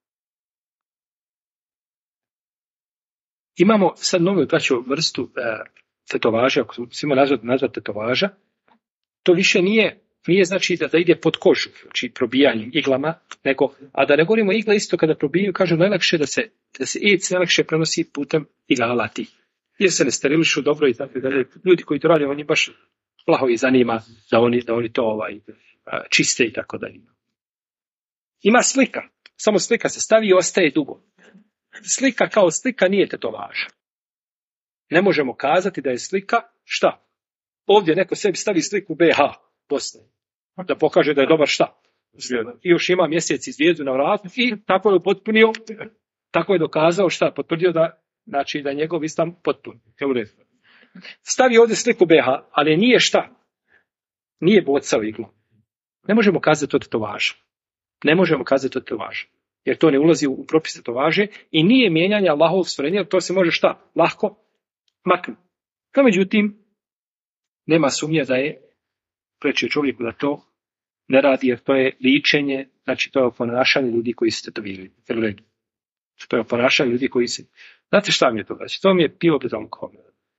imamo sad novu vrstu tetovaža, ako smo nazvati tetovaža, to više nije znači da ide pod kožu, znači probijanjem iglama, a da ne govorimo igle isto kada probijaju, kažu najlakše da se AIDS najlakše prenosi putem igala tih. Jer se ne sterilišu dobro i tako dalje. Ljudi koji to rade, oni baš plaho ih zanima da oni to čiste i tako dalje. Ima slika, samo slika se stavi i ostaje dugo. Slika kao slika nije tetovaža. Ne možemo kazati da je slika, šta? Ovdje neko sebi stavi sliku BH, Bosne, da pokaže da je dobar šta? I još ima mjesec i zvijezdu na vratu i tako je upotpunio, tako je dokazao šta? Potvrdio da je njegov islam potpun. Stavi ovdje sliku BH, ali nije šta? Nije bocao iglu. Ne možemo kazati to tetovaža. Ne možemo kazati to važe, jer to ne ulazi u propis tetovaže i nije mijenjanje Allahovog stvorenja, jer to se može šta? Lahko maknuti. No, međutim, nema sumnje da je preče čovjeku da to ne radi, jer to je ličenje, znači to je ponašanje ljudi koji se tetoviraju. To je ponašanje ljudi koji se... Znate šta mi je to? Znači, to mi je pivo bez alkohola.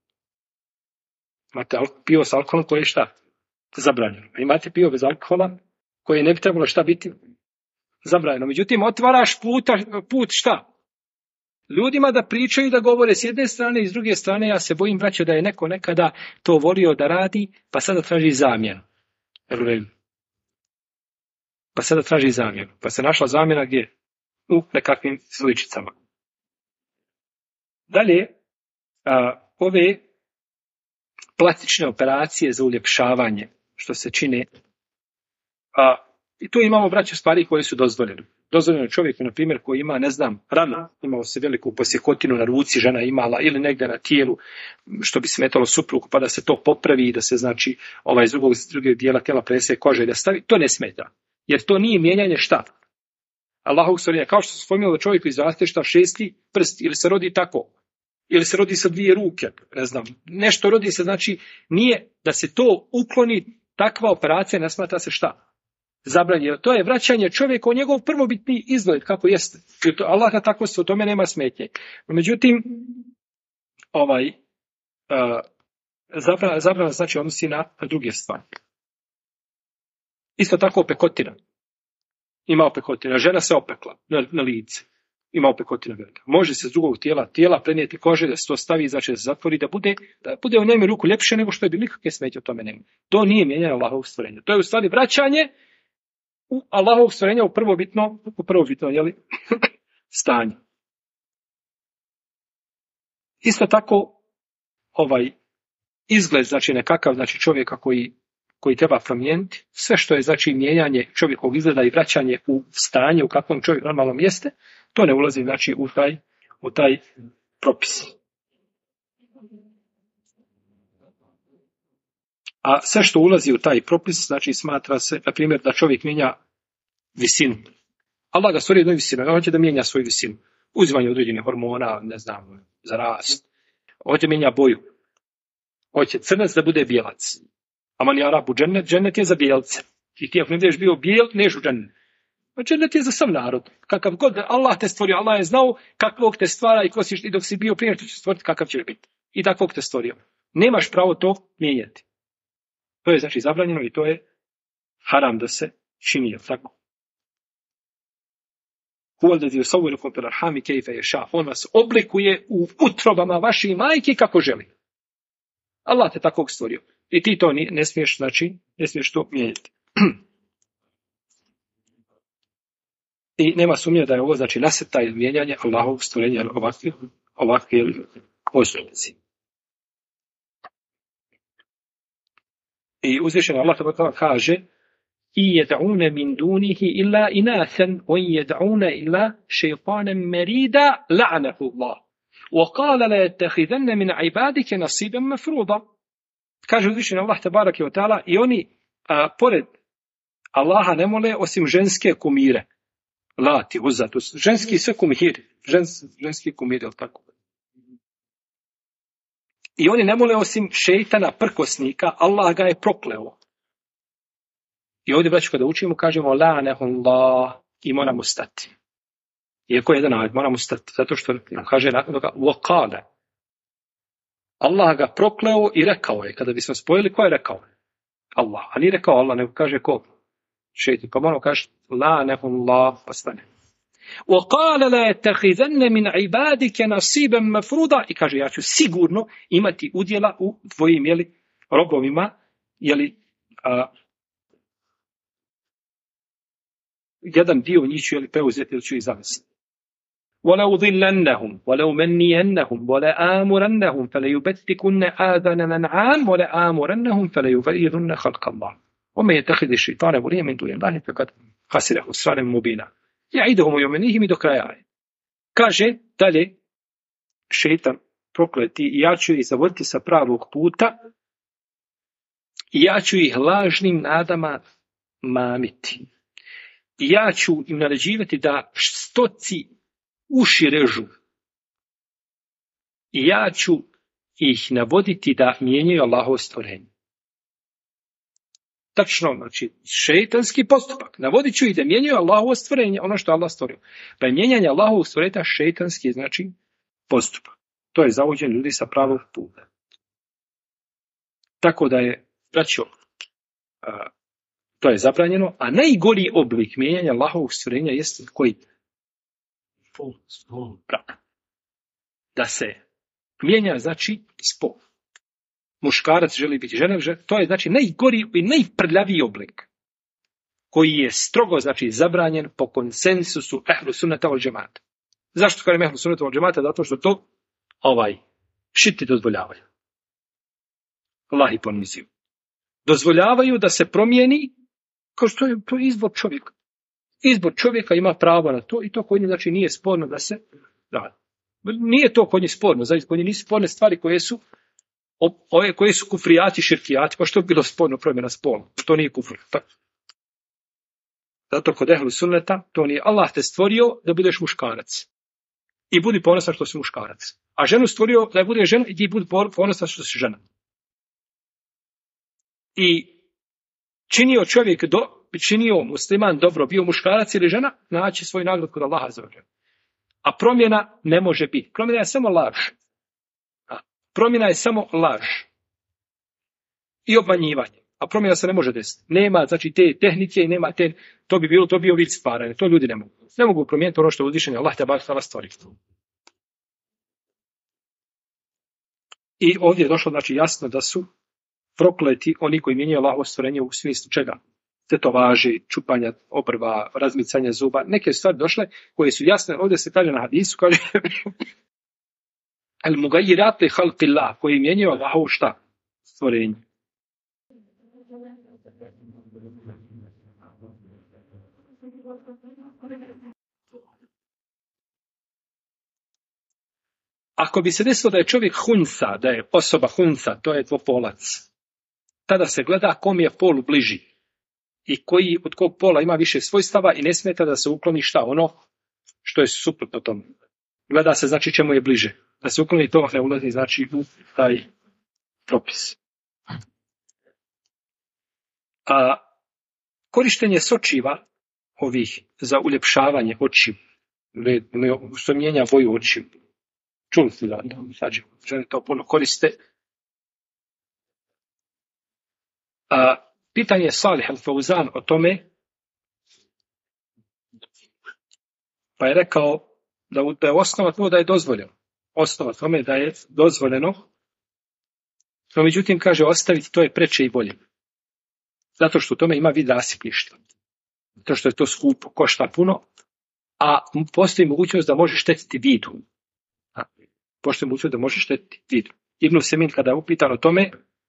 Imate pivo s alkoholom koje je šta? Zabranjeno. Imate pivo bez alkohola koje ne bi trebalo šta biti zabranjeno. Međutim, otvaraš put šta? Ljudima da pričaju, da govore s jedne strane i s druge strane, ja se bojim, braćo, da je neko nekada to volio da radi, pa sada traži zamjenu. Pa sada traži zamjenu. Pa se našla zamjena gdje? U nekakvim sličicama. Dalje, ove plastične operacije za uljepšavanje, što se čine, i tu imamo, braćo, stvari koje su dozvoljene. Dozvoljeno čovjeku, na primjer, koji ima, ne znam, ranu, imao se veliku posjekotinu na ruci, žena imala, ili negdje na tijelu, što bi smetalo suprugu, pa da se to popravi i da se, znači, iz drugog dijela tijela presje kože i da stavi, to ne smeta. Jer to nije mijenjanje šta? Allahovog stvorenja, kao što se spomenulo da čovjeku izraste šta 6. prst, ili se rodi tako, ili se rodi sa 2 ruke, ne znam, nešto rodi se, znači, nije da se to ukloni, takva operacija ne smatra se šta? Zabranjeno. To je vraćanje čovjeka u njegov prvobitni izgled, kako jeste. Allah na tako se, o tome nema smetnje. Međutim, zabrana znači odnosi na druge stvari. Isto tako opekotina. Ima opekotina. Žena se opekla na lice. Ima opekotina velika. Može se s drugog tijela prenijeti kože, da se to stavi, znači da se zatvori, da bude u njemu ruku ljepše nego što je bilo, nikakve smetnje o tome nema. To nije mijenjanje Allahovog stvorenja. To je u stvari vraćanje u Allahovog stvorenja u prvobitno stanje. Isto tako izgled, znači nekakav, znači čovjeka koji treba promijeniti, sve što je znači mijenjanje čovjekovog izgleda i vraćanje u stanje u kakvom čovjek normalno jeste, to ne ulazi znači u taj propis. A sve što ulazi u taj propis, znači smatra se, na primjer, da čovjek mijenja visinu. Allah ga stvori jednu visinu, on hoće da mijenja svoju visinu. Uzimanje određenih hormona, ne znam, za rast. Hoće mijenja boju. Hoće crnac da bude bijelac. Aman ja rabu džennet je za bijelce. I ti ako ne budeš bio bijel, neš u džennet. Džennet je za sam narod. Kakav god Allah te stvorio, Allah je znao kakvog te stvara i dok si bio prije, što će stvoriti kakav će biti. I takvog te stvorio. Nemaš pravo to mijenjati. To je znači zabranjeno i to je haram da se čini, je tako? On vas oblikuje u utrobama vaših majki kako želi. Allah te takvog stvorio. I ti to ne smiješ, znači, ne smiješ to mijenjati. I nema sumnje da je ovo, znači, nasrta ili mijenjanje Allahovog stvorenja ovakve postupci. I uzvišen Allah kaže i jed'une min dunihi illa inathan wa jed'une illa šeitanem merida la'anahu Allah. وقال لا يتخذن من عبادك نصيبا مفروضا. Kaže uzvišen Allah tebareke ve taala i oni pored Allaha ne mole osim ženske kumire. Lati, Uzza, to su ženski sve kumiri, ženski kumiri, al tako. I oni ne mole osim šejtana prkosnika, Allah ga je prokleo. I ovdje braćo kada učimo kažemo la'anahullah i moramo stati. Iako je jedan ajet, moramo stati, zato što kaže nakon toga waqala. Allah ga prokleo i rekao je. Kada bismo spojili, ko je rekao? Allah. A nije rekao Allah, nego kaže ko? Šejtan. Pa moramo kaži la'anahullah, pa stane. وَقَالَ لَا يَتَّخِذَنَّ مِنْ عِبَادِكَ نَصِيبًا مَفْرُوضًا. I kaže, ja ću sigurno imati udjela u tvojim, robovima, jedan dio njih ću, preuzeti ili ću ih zavesti. وَلَوْضِلَّنَّهُمْ وَلَوْمَنِّيَنَّهُمْ وَلَآمُرَنَّهُمْ فَلَيُبَتِّكُنَّ آذَانَ الْأَنْعَامِ وَلَآمُرَنَّهُمْ فَلَيُغَيِّرُنَّ خَلْقَ اللَّهِ وَمَن يَتَّخِذِ الشَّيْطَانَ وَلِيًّا مِن دُونِ اللَّهِ فَقَدْ خَسِرَ خُسْرَانًا مُبِينًا. يَعِدُهُمْ وَيُمَنِّيهِمْ do kraja aje. Kaže dalje šejtan prokleti, ja ću ih zavoditi sa pravog puta i ja ću ih lažnim nadama mamiti. I ja ću im naređivati da stoci uši režu. I ja ću ih navoditi da mijenjaju Allahovo stvorenje. Tačno, znači, šejtanski postupak. Navodit ću ih da mijenjaju Allahovo stvorenje, ono što Allah stvorio. Pa je mijenjanje Allahovog stvorenja šejtanski, znači, postupak. To je zavođen ljudi sa pravog puta. Tako da je, braćo, to je zabranjeno, a najgori oblik mijenjanja Allahovog stvorenja jeste koji? Spol. Da se mijenja, znači, spol. muškarac želi biti žena, to je znači najgori i najprljaviji oblik koji je strogo znači zabranjen po konsensusu ehlu sunneta wal džemata. Zašto kažem ehlu sunneta wal džemata? Zato što to šiti dozvoljavaju. Allah i poniziju. Dozvoljavaju da se promijeni, kao što je to izbor čovjeka. Izbor čovjeka ima pravo na to i to kod njih znači nije sporno da se da. Nije to kod njih sporno, znači kod njih nisu sporne stvari koje su kufrijati, širkijati, pa što bi bilo sporno promjena spola? To nije kufr. Zato kod ehlu sunneta to nije. Allah te stvorio da budeš muškarac. I budi ponosan što si muškarac. A ženu stvorio da bude žena i ti budi ponosan što si žena. I činio musliman dobro, bio muškarac ili žena, naći svoj nagrad kod Allaha azza wa dželle. A promjena ne može biti. Promjena je samo laž. Promjena je samo laž. I obmanjivanje. A promjena se ne može desiti. Nema, znači, te tehnike i nema te, to bi bio vid stvaranja. To ljudi ne mogu. Ne mogu promijeniti ono što je uzvišenje Allah te barek stvori. I ovdje je došlo, znači, jasno da su prokleti oni koji mijenjaju Allahovo stvorenje u smislu čega? Tetovaži, čupanja obrva, razmicanja zuba. Neke stvari došle koje su jasne. Ovdje se kaže na hadisu, kaže al mugayirat li khalqillah, koji mijenjaju Allahovo šta? Stvorenje. Ako bi se desilo da je čovjek hunsa, da je osoba hunsa, to je dvopolac, tada se gleda kom je pol bliži i koji od kog pola ima više svojstava i ne smeta da se ukloni šta ono što je suprotno tomu. Gleda se znači čemu je bliže. Da se ukloni to ne ulazi znači u taj propis. A korištenje sočiva ovih za uljepšavanje očiju, što mijenja boju očiju. Čuli ste da žene to puno koriste. Pitanje Salih al-Fauzan o tome, pa je rekao da je osnova to da je dozvoljeno. Osnova tome da je dozvoljeno, no međutim kaže ostaviti to je preče i bolje. Zato što u tome ima vid rasipništva. Zato što je to skupo, košta puno, a postoji mogućnost da može štetiti vidu. Postoji mogućnost da može štetiti vidu. Ibn Semin kada je upitan o tome,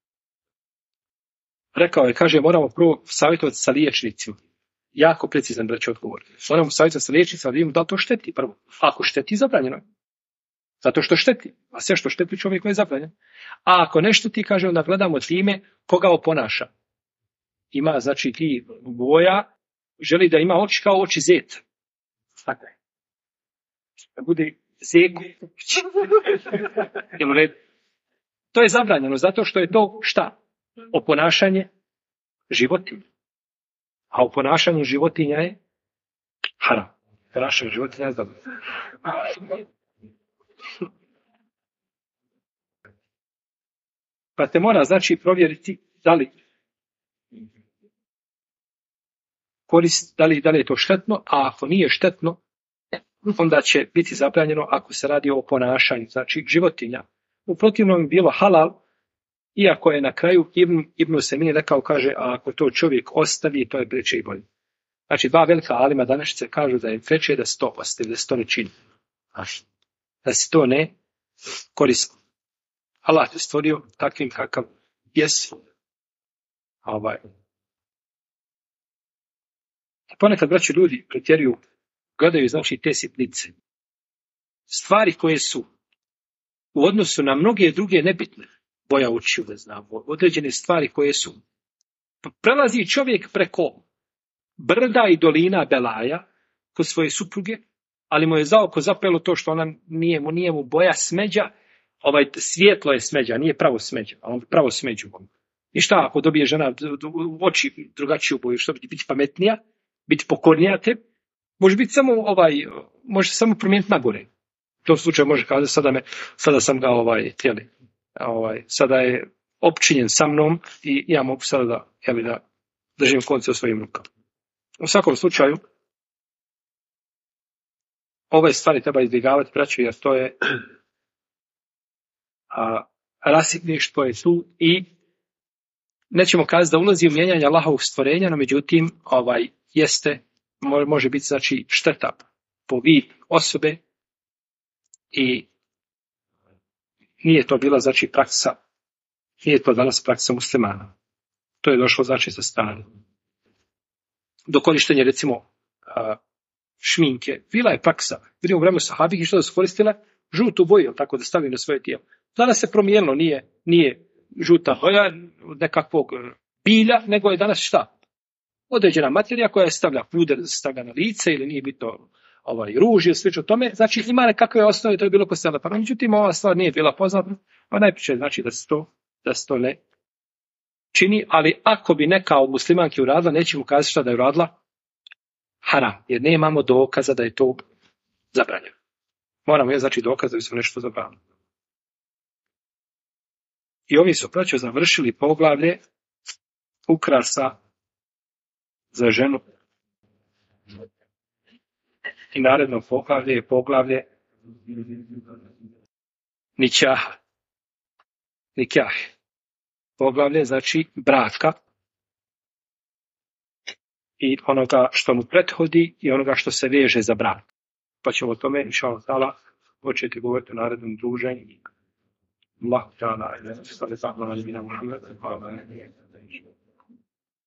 rekao je, kaže, moramo prvo savjetovati sa liječnicima. Jako precizan reći odgovor. Moramo savjetovati sa liječnicima da vidimo da li to šteti prvo. Ako šteti, zabranjeno je. Zato što šteti. A sve što šteti čovjeku je zabranjeno. A ako ne šteti, kaže, onda gledamo time koga oponaša. Ima, znači, ti boja, želi da ima oči kao oči zeta. Tako je. Da bude zeku. To je zabranjeno, zato što je to šta? Oponašanje životinja. A oponašanje životinja je haram. Oponašanje životinja je dobro. Pa te mora, znači, provjeriti da li da li je to štetno, a ako nije štetno, onda će biti zabranjeno ako se radi o ponašanju, znači životinja. U protivnom bi bilo halal, iako je na kraju Ibn Semin rekao, kaže, a ako to čovjek ostavi, to je preče i bolje. Znači, dva velika alima današnjice kažu da je preče da se to ostavi, da se to ne čini. Da se to ne koristi. Allah je stvorio takvim kakav jesi. Ponekad, braći, ljudi pretjeruju, gledaju, znači, te sitnice. Stvari koje su u odnosu na mnoge druge nebitne. Boja očiju, da znamo, određene stvari koje su. Prelazi čovjek preko brda i dolina belaja kod svoje supruge, ali mu je za oko zapelo to što ona nije mu boja smeđa, svijetlo je smeđa, nije pravo smeđa, a on pravo smeđu. I šta ako dobije žena u oči drugačiju boju, što biti pametnija, biti pokornija te, može biti samo može samo promijeniti na gore. U tom slučaju može kazati sada sam ga tijeli. Sada je opčinjen sa mnom i ja mogu sada da držim konce u svojim rukama. U svakom slučaju, ove stvari treba izbjegavati, braćo, jer to je rasipništvo je tu i nećemo kazati da ulazi u mijenjanje Allahovog stvorenja, no međutim, jeste, može biti znači šteta po vid osobe i nije to bila znači praksa, nije to danas praksa muslimana. To je došlo znači sa strane. Do korištenja recimo šminke, bila je praksa. Vidimo u vremenu sahabiki što da su koristile žutu boju, tako da stavim na svoje tijelo. Danas se promijenilo, nije žuta boja nekakvog bilja, nego je danas šta? Određena materija koja je stavlja puder, stavlja na lice ili nije bitno ruž ili slično tome. Znači ima nekakve osnove, to je bilo postavljeno. Pa međutim, ova stvar nije bila poznata, a najpriče znači da se to ne čini, ali ako bi neka od muslimanki uradila, nećemo kazati šta da je uradila haram, jer nemamo dokaza da je to zabranjeno. Moramo je znači dokaz da bi se nešto zabranilo. I ovi su braćo završili poglavlje ukrasa za ženu. I naredno poglavlje je poglavlje nićaha. Nikah. Poglavlje znači braka i onoga što mu prethodi i onoga što se veže za brak. Pa ćemo o tome, inšallah ta'ala, početi govoriti o narednom druženju. Allah ta'ala,